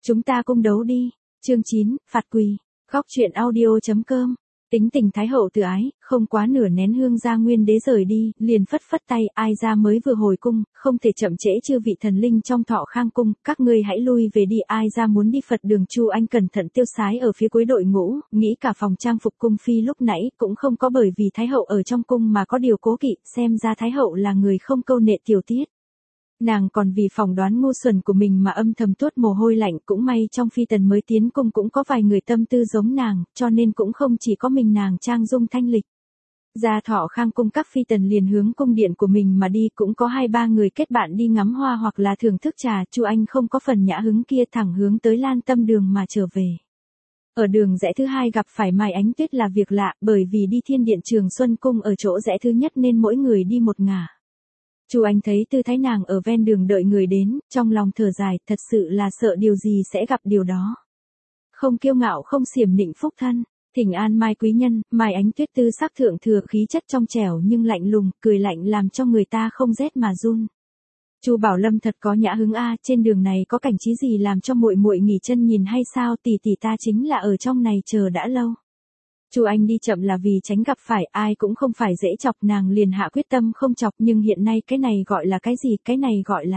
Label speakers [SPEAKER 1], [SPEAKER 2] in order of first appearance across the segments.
[SPEAKER 1] Chúng ta cung đấu đi. Chương 9, phạt quỳ. Góc truyện audio.com. Tính tình Thái hậu tự ái, không quá nửa nén hương ra Nguyên đế rời đi, liền phất phất tay, ai ra mới vừa hồi cung, không thể chậm trễ chư vị thần linh trong Thọ Khang cung, các ngươi hãy lui về đi, ai ra muốn đi Phật đường. Chu Anh cẩn thận tiêu sái ở phía cuối đội ngũ, nghĩ cả phòng trang phục cung phi lúc nãy cũng không có bởi vì Thái hậu ở trong cung mà có điều cố kỵ, xem ra Thái hậu là người không câu nệ tiểu tiết. Nàng còn vì phỏng đoán ngu xuẩn của mình mà âm thầm tuốt mồ hôi lạnh, cũng may trong phi tần mới tiến cung cũng có vài người tâm tư giống nàng, cho nên cũng không chỉ có mình nàng trang dung thanh lịch. Ra Thọ Khang cung các phi tần liền hướng cung điện của mình mà đi, cũng có 2-3 người kết bạn đi ngắm hoa hoặc là thưởng thức trà. Chu Anh không có phần nhã hứng kia, thẳng hướng tới Lan Tâm đường mà trở về. Ở đường rẽ thứ hai gặp phải Mai Ánh Tuyết là việc lạ, bởi vì đi Thiên điện Trường Xuân cung ở chỗ rẽ thứ nhất nên mỗi người đi một ngả. Chu Anh thấy tư thái nàng ở ven đường đợi người đến, trong lòng thở dài, thật sự là sợ điều gì sẽ gặp điều đó. Không kiêu ngạo không xiểm nịnh phúc thân, thỉnh an Mai quý nhân. Mai Ánh Tuyết tư sắc thượng thừa, khí chất trong trẻo nhưng lạnh lùng, cười lạnh làm cho người ta không rét mà run. Chu Bảo Lâm thật có nhã hứng a, trên đường này có cảnh trí gì làm cho muội muội nghỉ chân nhìn hay sao? Tỷ tỷ ta chính là ở trong này chờ đã lâu. Chu Anh đi chậm là vì tránh gặp phải, ai cũng không phải dễ chọc, nàng liền hạ quyết tâm không chọc, nhưng hiện nay cái này gọi là cái gì? Cái này gọi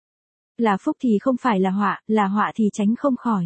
[SPEAKER 1] là phúc thì không phải là họa thì tránh không khỏi.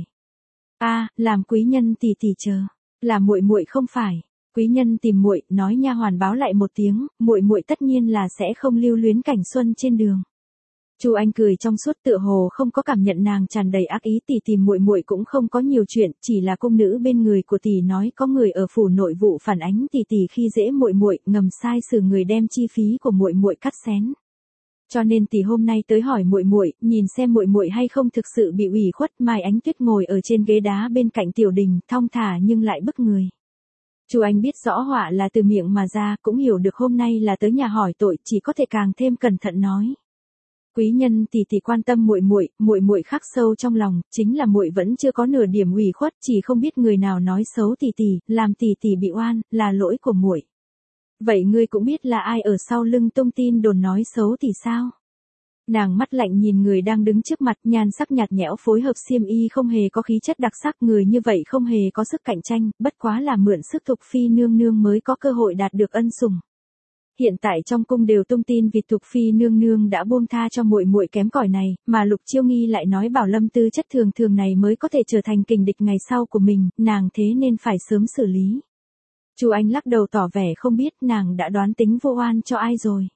[SPEAKER 1] A, làm quý nhân tỷ tỷ chờ, là muội muội không phải. Quý nhân tìm muội, nói nha hoàn báo lại một tiếng, muội muội tất nhiên là sẽ không lưu luyến cảnh xuân trên đường. Chu Anh cười trong suốt, tựa hồ không có cảm nhận nàng tràn đầy ác ý. Tỷ tìm muội muội cũng không có nhiều chuyện, chỉ là cung nữ bên người của tỷ nói có người ở phủ nội vụ phản ánh tỷ khi dễ muội muội, ngầm sai xử người đem chi phí của muội muội cắt xén. Cho nên tỷ hôm nay tới hỏi muội muội, nhìn xem muội muội hay không thực sự bị ủy khuất. Mai Ánh Tuyết ngồi ở trên ghế đá bên cạnh Tiểu Đình, thong thả nhưng lại bức người. Chu Anh biết rõ họa là từ miệng mà ra, cũng hiểu được hôm nay là tới nhà hỏi tội, chỉ có thể càng thêm cẩn thận nói. Quý nhân tỷ quan tâm muội muội khắc sâu trong lòng, chính là muội vẫn chưa có nửa điểm ủy khuất, chỉ không biết người nào nói xấu tỷ, làm tỷ bị oan, là lỗi của muội. Vậy ngươi cũng biết là ai ở sau lưng tung tin đồn nói xấu tỷ sao? Nàng mắt lạnh nhìn người đang đứng trước mặt, nhan sắc nhạt nhẽo phối hợp xiêm y không hề có khí chất đặc sắc, người như vậy không hề có sức cạnh tranh, bất quá là mượn sức Thục phi nương nương mới có cơ hội đạt được ân sủng. Hiện tại trong cung đều tung tin vì Thục phi nương nương đã buông tha cho muội muội kém cỏi này, mà Lục Chiêu Nghi lại nói Bảo Lâm tư chất thường này mới có thể trở thành kình địch ngày sau của mình, nàng thế nên phải sớm xử lý. Chu Anh lắc đầu tỏ vẻ không biết, nàng đã đoán tính vô oan cho ai rồi.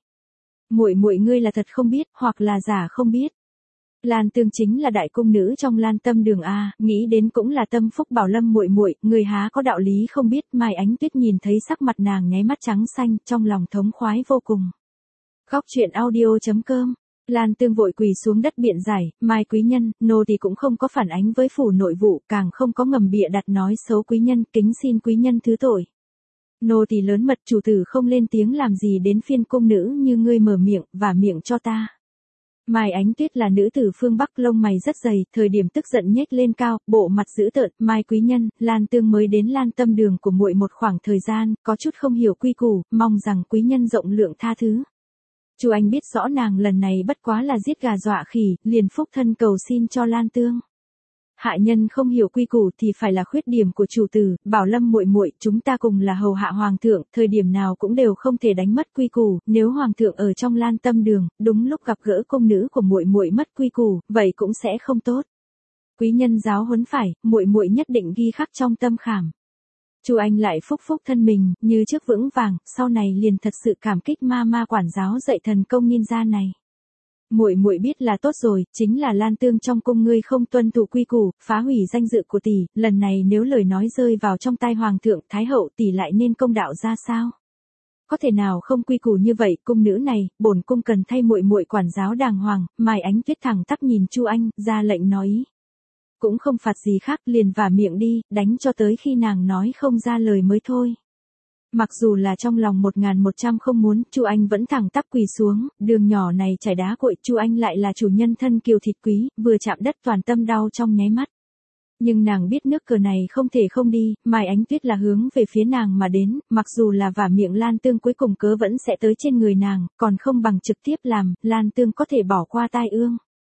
[SPEAKER 1] Muội ngươi là thật không biết, hoặc là giả không biết. Lan Tương chính là đại cung nữ trong Lan Tâm đường a, nghĩ đến cũng là tâm phúc Bảo Lâm muội, người há có đạo lý không biết. Mai Ánh Tuyết nhìn thấy sắc mặt nàng nháy mắt trắng xanh, trong lòng thống khoái vô cùng. Góc truyện audio.com. Lan Tương vội quỳ xuống đất biện giải, Mai quý nhân, nô thì cũng không có phản ánh với phủ nội vụ, càng không có ngầm bịa đặt nói xấu quý nhân, kính xin quý nhân thứ tội. Nô tỳ lớn mật, chủ tử không lên tiếng làm gì đến phiên cung nữ như ngươi mở miệng, vả miệng cho ta. Mai Ánh Tuyết là nữ tử phương Bắc, lông mày rất dày, thời điểm tức giận nhếch lên cao, bộ mặt dữ tợn. Mai quý nhân, Lan Tương mới đến Lan Tâm đường của muội một khoảng thời gian, có chút không hiểu quy củ, mong rằng quý nhân rộng lượng tha thứ. Chu Anh biết rõ nàng lần này bất quá là giết gà dọa khỉ, liền phúc thân cầu xin cho Lan Tương. Hạ nhân không hiểu quy củ thì phải là khuyết điểm của chủ tử. Bảo Lâm muội, chúng ta cùng là hầu hạ hoàng thượng, thời điểm nào cũng đều không thể đánh mất quy củ, nếu hoàng thượng ở trong Lan Tâm đường, đúng lúc gặp gỡ cung nữ của muội mất quy củ, vậy cũng sẽ không tốt. Quý nhân giáo huấn phải, muội nhất định ghi khắc trong tâm khảm. Chu Anh lại phúc thân mình, như trước vững vàng, sau này liền thật sự cảm kích ma quản giáo dạy thần công ninja này. Muội biết là tốt rồi, chính là Lan Tương trong cung ngươi không tuân thủ quy củ, phá hủy danh dự của tỷ, lần này nếu lời nói rơi vào trong tai hoàng thượng, thái hậu tỷ lại nên công đạo ra sao? Có thể nào không quy củ như vậy, cung nữ này, bổn cung cần thay muội quản giáo đàng hoàng. Mai Ánh Tuyết thẳng tắp nhìn Chu Anh, ra lệnh nói ý. Cũng không phạt gì khác, liền vả miệng đi, đánh cho tới khi nàng nói không ra lời mới thôi. Mặc dù là trong lòng 1100 không muốn, Chu Anh vẫn thẳng tắp quỳ xuống, đường nhỏ này trải đá cuội, Chu Anh lại là chủ nhân thân kiều thịt quý, vừa chạm đất toàn tâm đau trong nháy mắt. Nhưng nàng biết nước cờ này không thể không đi, Mai Ánh Tuyết là hướng về phía nàng mà đến, mặc dù là vả miệng Lan Tương cuối cùng cớ vẫn sẽ tới trên người nàng, còn không bằng trực tiếp làm, Lan Tương có thể bỏ qua tai ương.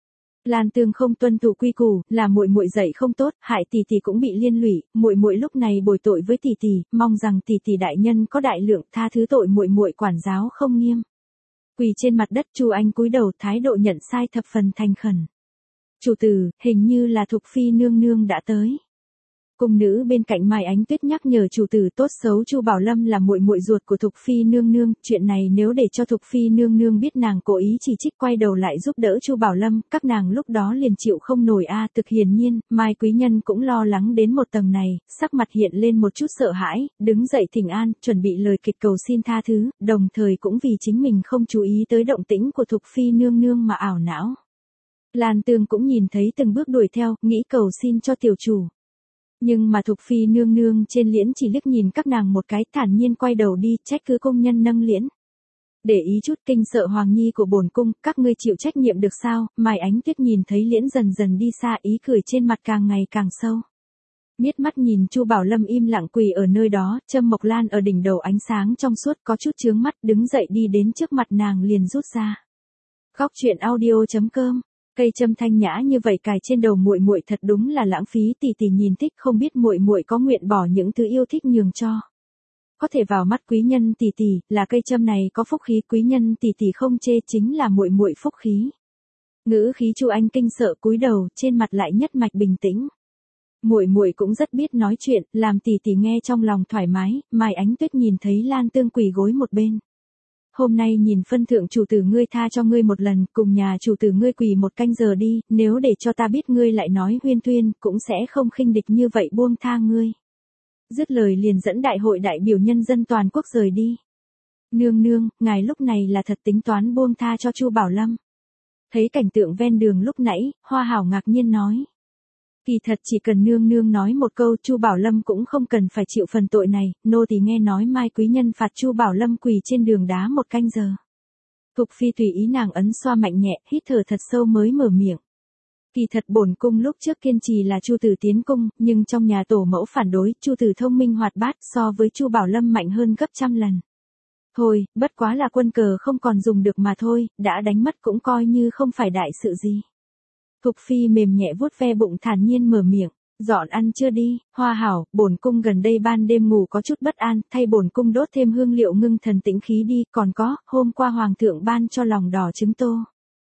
[SPEAKER 1] Lan Tương không tuân thủ quy củ, là muội muội dạy không tốt, hại tỷ tỷ cũng bị liên lụy, muội muội lúc này bồi tội với tỷ tỷ, mong rằng tỷ tỷ đại nhân có đại lượng tha thứ tội muội muội quản giáo không nghiêm. Quỳ trên mặt đất, Chu Anh cúi đầu, thái độ nhận sai thập phần thành khẩn. Chủ tử, hình như là Thục phi nương nương đã tới. Cung nữ bên cạnh Mai Ánh Tuyết nhắc nhở chủ tử, tốt xấu Chu Bảo Lâm là muội muội ruột của Thục phi nương nương, chuyện này nếu để cho Thục phi nương nương biết nàng cố ý chỉ trích quay đầu lại giúp đỡ Chu Bảo Lâm, các nàng lúc đó liền chịu không nổi a. Thực hiển nhiên, Mai quý nhân cũng lo lắng đến một tầng này, sắc mặt hiện lên một chút sợ hãi, đứng dậy thỉnh an, chuẩn bị lời kịch cầu xin tha thứ, đồng thời cũng vì chính mình không chú ý tới động tĩnh của Thục phi nương nương mà ảo não. Lan Tương cũng nhìn thấy từng bước đuổi theo, nghĩ cầu xin cho tiểu chủ. Nhưng mà Thục phi nương nương trên liễn chỉ liếc nhìn các nàng một cái, thản nhiên quay đầu đi, trách cứ công nhân nâng liễn. Để ý chút, kinh sợ Hoàng Nhi của bổn cung, các ngươi chịu trách nhiệm được sao? Mai Ánh Tuyết nhìn thấy liễn dần dần đi xa, ý cười trên mặt càng ngày càng sâu. Miết mắt nhìn Chu Bảo Lâm im lặng quỳ ở nơi đó, châm mộc lan ở đỉnh đầu ánh sáng trong suốt có chút chướng mắt, đứng dậy đi đến trước mặt nàng liền rút ra. Góc truyện audio.com. Cây châm thanh nhã như vậy cài trên đầu muội muội thật đúng là lãng phí, tỷ tỷ nhìn thích, không biết muội muội có nguyện bỏ những thứ yêu thích nhường cho. Có thể vào mắt quý nhân tỷ tỷ, là cây châm này có phúc khí, quý nhân tỷ tỷ không chê, chính là muội muội phúc khí. Ngữ khí Chu Anh kinh sợ cúi đầu, trên mặt lại nhất mạch bình tĩnh. Muội muội cũng rất biết nói chuyện, làm tỷ tỷ nghe trong lòng thoải mái. Mai Ánh Tuyết nhìn thấy Lan Tương quỳ gối một bên. Hôm nay nhìn phân thượng chủ tử ngươi tha cho ngươi một lần, cùng nhà chủ tử ngươi quỳ một canh giờ đi, nếu để cho ta biết ngươi lại nói huyên thuyên, cũng sẽ không khinh địch như vậy buông tha ngươi. Dứt lời liền dẫn đại hội đại biểu nhân dân toàn quốc rời đi. Nương nương, ngài lúc này là thật tính toán buông tha cho Chu Bảo Lâm. Thấy cảnh tượng ven đường lúc nãy, Hoa Hảo ngạc nhiên nói. Kỳ thật chỉ cần nương nương nói một câu, Chu Bảo Lâm cũng không cần phải chịu phần tội này, nô tỳ nghe nói Mai quý nhân phạt Chu Bảo Lâm quỳ trên đường đá một canh giờ. Thục phi tùy ý nàng ấn xoa mạnh nhẹ, hít thở thật sâu mới mở miệng. Kỳ thật bổn cung lúc trước kiên trì là Chu tử tiến cung, nhưng trong nhà tổ mẫu phản đối, Chu tử thông minh hoạt bát, so với Chu Bảo Lâm mạnh hơn gấp trăm lần. Thôi, bất quá là quân cờ không còn dùng được mà thôi, đã đánh mất cũng coi như không phải đại sự gì. Thục phi mềm nhẹ vuốt ve bụng thản nhiên mở miệng, dọn ăn chưa đi, Hoa Hảo, bổn cung gần đây ban đêm ngủ có chút bất an, thay bổn cung đốt thêm hương liệu ngưng thần tĩnh khí đi, còn có, hôm qua hoàng thượng ban cho lòng đỏ trứng tô.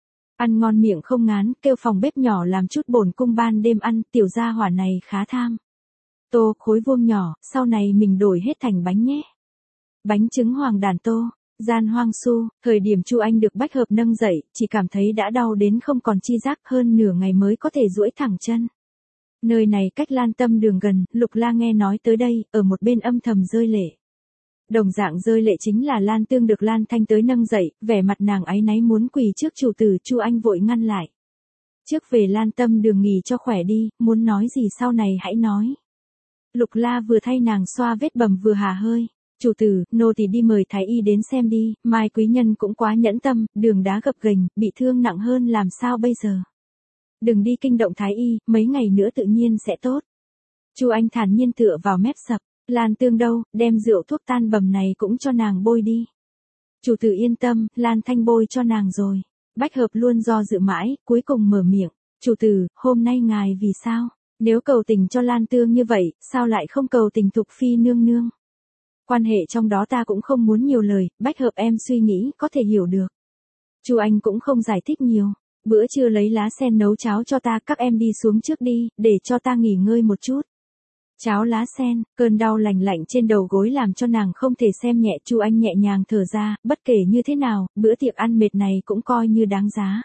[SPEAKER 1] Ăn ngon miệng không ngán, kêu phòng bếp nhỏ làm chút bổn cung ban đêm ăn, tiểu gia hỏa này khá tham. Tô, khối vuông nhỏ, sau này mình đổi hết thành bánh nhé. Bánh trứng hoàng đàn tô. Gian Hoang Su, thời điểm Chu Anh được bách hợp nâng dậy, chỉ cảm thấy đã đau đến không còn chi giác, hơn nửa ngày mới có thể duỗi thẳng chân. Nơi này cách Lan Tâm đường gần, Lục La nghe nói tới đây, ở một bên âm thầm rơi lệ. Đồng dạng rơi lệ chính là Lan Tương được Lan Thanh tới nâng dậy, vẻ mặt nàng áy náy muốn quỳ trước chủ tử, Chu Anh vội ngăn lại. Trước về Lan Tâm đường nghỉ cho khỏe đi, muốn nói gì sau này hãy nói. Lục La vừa thay nàng xoa vết bầm vừa hà hơi. Chủ tử, nô tỳ đi mời thái y đến xem đi, Mai quý nhân cũng quá nhẫn tâm, đường đá gập ghềnh, bị thương nặng hơn làm sao bây giờ. Đừng đi kinh động thái y, mấy ngày nữa tự nhiên sẽ tốt. Chu Anh thản nhiên tựa vào mép sập, Lan Tương đâu, đem rượu thuốc tan bầm này cũng cho nàng bôi đi. Chủ tử yên tâm, Lan Thanh bôi cho nàng rồi. Bách hợp luôn do dự mãi, cuối cùng mở miệng, chủ tử, hôm nay ngài vì sao, nếu cầu tình cho Lan Tương như vậy, sao lại không cầu tình Thục phi nương nương. Quan hệ trong đó ta cũng không muốn nhiều lời, bách hợp em suy nghĩ có thể hiểu được. Chu Anh cũng không giải thích nhiều, bữa trưa lấy lá sen nấu cháo cho ta, các em đi xuống trước đi, để cho ta nghỉ ngơi một chút. Cháo lá sen, cơn đau lành lạnh trên đầu gối làm cho nàng không thể xem nhẹ. Chu Anh nhẹ nhàng thở ra, bất kể như thế nào, bữa tiệc ăn mệt này cũng coi như đáng giá.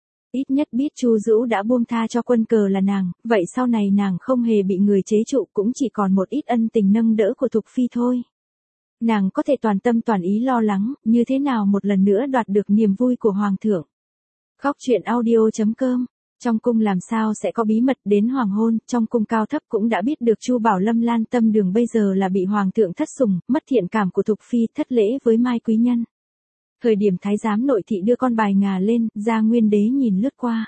[SPEAKER 1] Ít nhất biết Chu Dữu đã buông tha cho quân cờ là nàng, vậy sau này nàng không hề bị người chế trụ, cũng chỉ còn một ít ân tình nâng đỡ của Thục phi thôi. Nàng có thể toàn tâm toàn ý lo lắng, như thế nào một lần nữa đoạt được niềm vui của Hoàng thượng. Góc truyện audio.com. Trong cung làm sao sẽ có bí mật, đến hoàng hôn, trong cung cao thấp cũng đã biết được Chu Bảo Lâm Lan Tâm đường bây giờ là bị Hoàng thượng thất sủng, mất thiện cảm của Thục phi, thất lễ với Mai quý nhân. Thời điểm thái giám nội thị đưa con bài ngà lên, Gia Nguyên đế nhìn lướt qua.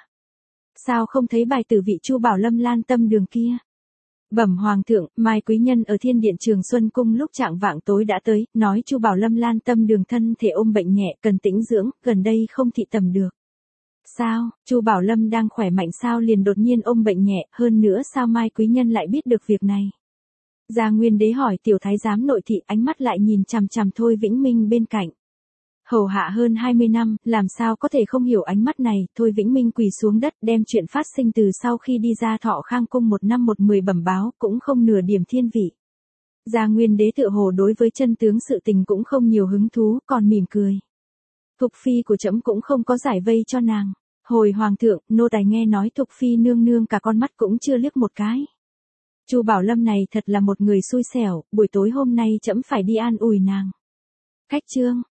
[SPEAKER 1] Sao không thấy bài tử vị Chu Bảo Lâm Lan Tâm đường kia? Bẩm Hoàng thượng, Mai quý nhân ở Thiên điện Trường Xuân cung lúc trạng vạng tối đã tới, nói Chu Bảo Lâm Lan Tâm đường thân thể ôm bệnh nhẹ, cần tĩnh dưỡng, gần đây không thị tầm được. Sao, Chu Bảo Lâm đang khỏe mạnh sao liền đột nhiên ôm bệnh nhẹ, hơn nữa sao Mai Quý Nhân lại biết được việc này? Gia Nguyên Đế hỏi tiểu thái giám nội thị, ánh mắt lại nhìn chằm chằm Thôi Vĩnh Minh bên cạnh. Hầu hạ hơn 20 năm, làm sao có thể không hiểu ánh mắt này, Thôi Vĩnh Minh quỳ xuống đất đem chuyện phát sinh từ sau khi đi ra Thọ Khang cung 1 năm 10 bẩm báo, cũng không nửa điểm thiên vị. Gia Nguyên Đế tựa hồ đối với chân tướng sự tình cũng không nhiều hứng thú, còn mỉm cười. Thục phi của trẫm cũng không có giải vây cho nàng. Hồi hoàng thượng, nô tài nghe nói Thục phi nương nương cả con mắt cũng chưa liếc một cái. Chu Bảo Lâm này thật là một người xui xẻo, buổi tối hôm nay trẫm phải đi an ủi nàng. Khách trương,